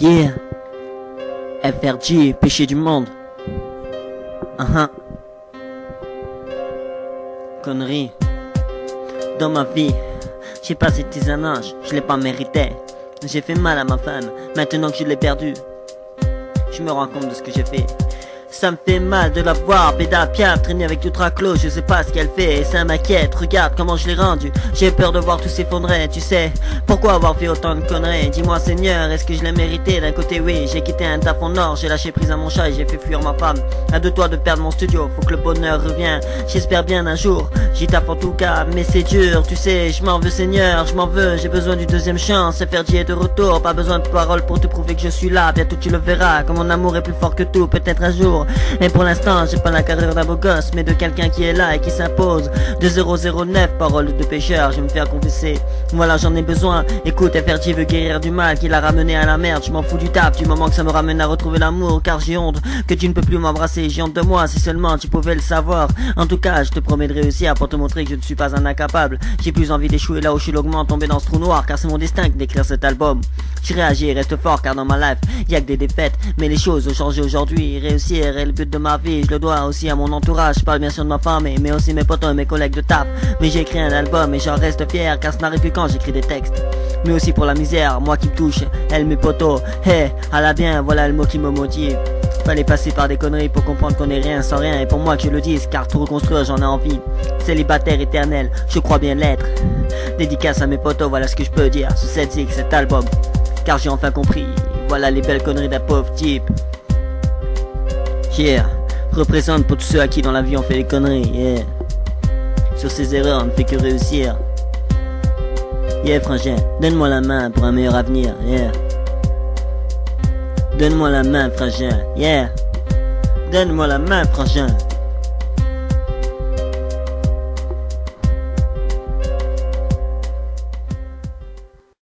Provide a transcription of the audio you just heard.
Yeah. FRG, péché du monde. Connerie. Dans ma vie, j'ai passé 10 ans, je l'ai pas mérité. J'ai fait mal à ma femme, maintenant que je l'ai perdue. Je me rends compte de ce que j'ai fait. Ça me fait mal de la voir, pédale piaf, traîner avec tout raclos, je sais pas ce qu'elle fait et ça m'inquiète, regarde comment je l'ai rendu. J'ai peur de voir tout s'effondrer, tu sais, pourquoi avoir fait autant de conneries? Dis-moi Seigneur, est-ce que je l'ai mérité? D'un côté oui, j'ai quitté un taf en or, j'ai lâché prise à mon chat et j'ai fait fuir ma femme. À 2 doigts de perdre mon studio, faut que le bonheur revienne, j'espère bien un jour, j'y tape en tout cas, mais c'est dur, tu sais, je m'en veux Seigneur, je m'en veux, j'ai besoin d'une deuxième chance, FRG est de retour, pas besoin de paroles pour te prouver que je suis là, bientôt tu le verras, comme mon amour est plus fort que tout, peut-être un jour. Mais pour l'instant j'ai pas la carrière d'un beau gosse, mais de quelqu'un qui est là et qui s'impose. De 009, parole de pécheur, je vais me faire confesser. Voilà j'en ai besoin, écoute FRG veut guérir du mal qui l'a ramené à la merde. Je m'en fous du taf, du moment que ça me ramène à retrouver l'amour. Car j'ai honte que tu ne peux plus m'embrasser, j'ai honte de moi si seulement tu pouvais le savoir. En tout cas je te promets de réussir pour te montrer que je ne suis pas un incapable. J'ai plus envie d'échouer là où je suis longuement tombé dans ce trou noir, car c'est mon destin d'écrire cet album. Je réagis et reste fort car dans ma life y'a que des défaites, mais les choses ont changé aujourd'hui. Réussir est le but de ma vie, je le dois aussi à mon entourage. Je parle bien sûr de ma femme mais aussi mes potos et mes collègues de taf. Mais j'ai écrit un album et j'en reste fier, car ça n'arrive plus quand j'écris des textes. Mais aussi pour la misère, moi qui me touche, elle mes potos. Hey, à la bien, voilà le mot qui me motive. Fallait passer par des conneries pour comprendre qu'on est rien sans rien. Et pour moi que je le dise, car tout reconstruire j'en ai envie. Célibataire éternel, je crois bien l'être. Dédicace à mes potos, voilà ce que je peux dire sur cette zig, cet album. Car j'ai enfin compris, voilà les belles conneries d'un pauvre type. Yeah, représente pour tous ceux à qui dans la vie on fait des conneries, yeah. Sur ces erreurs on ne fait que réussir. Yeah frangin, donne-moi la main pour un meilleur avenir, yeah. Donne-moi la main frangin, yeah. Donne-moi la main frangin.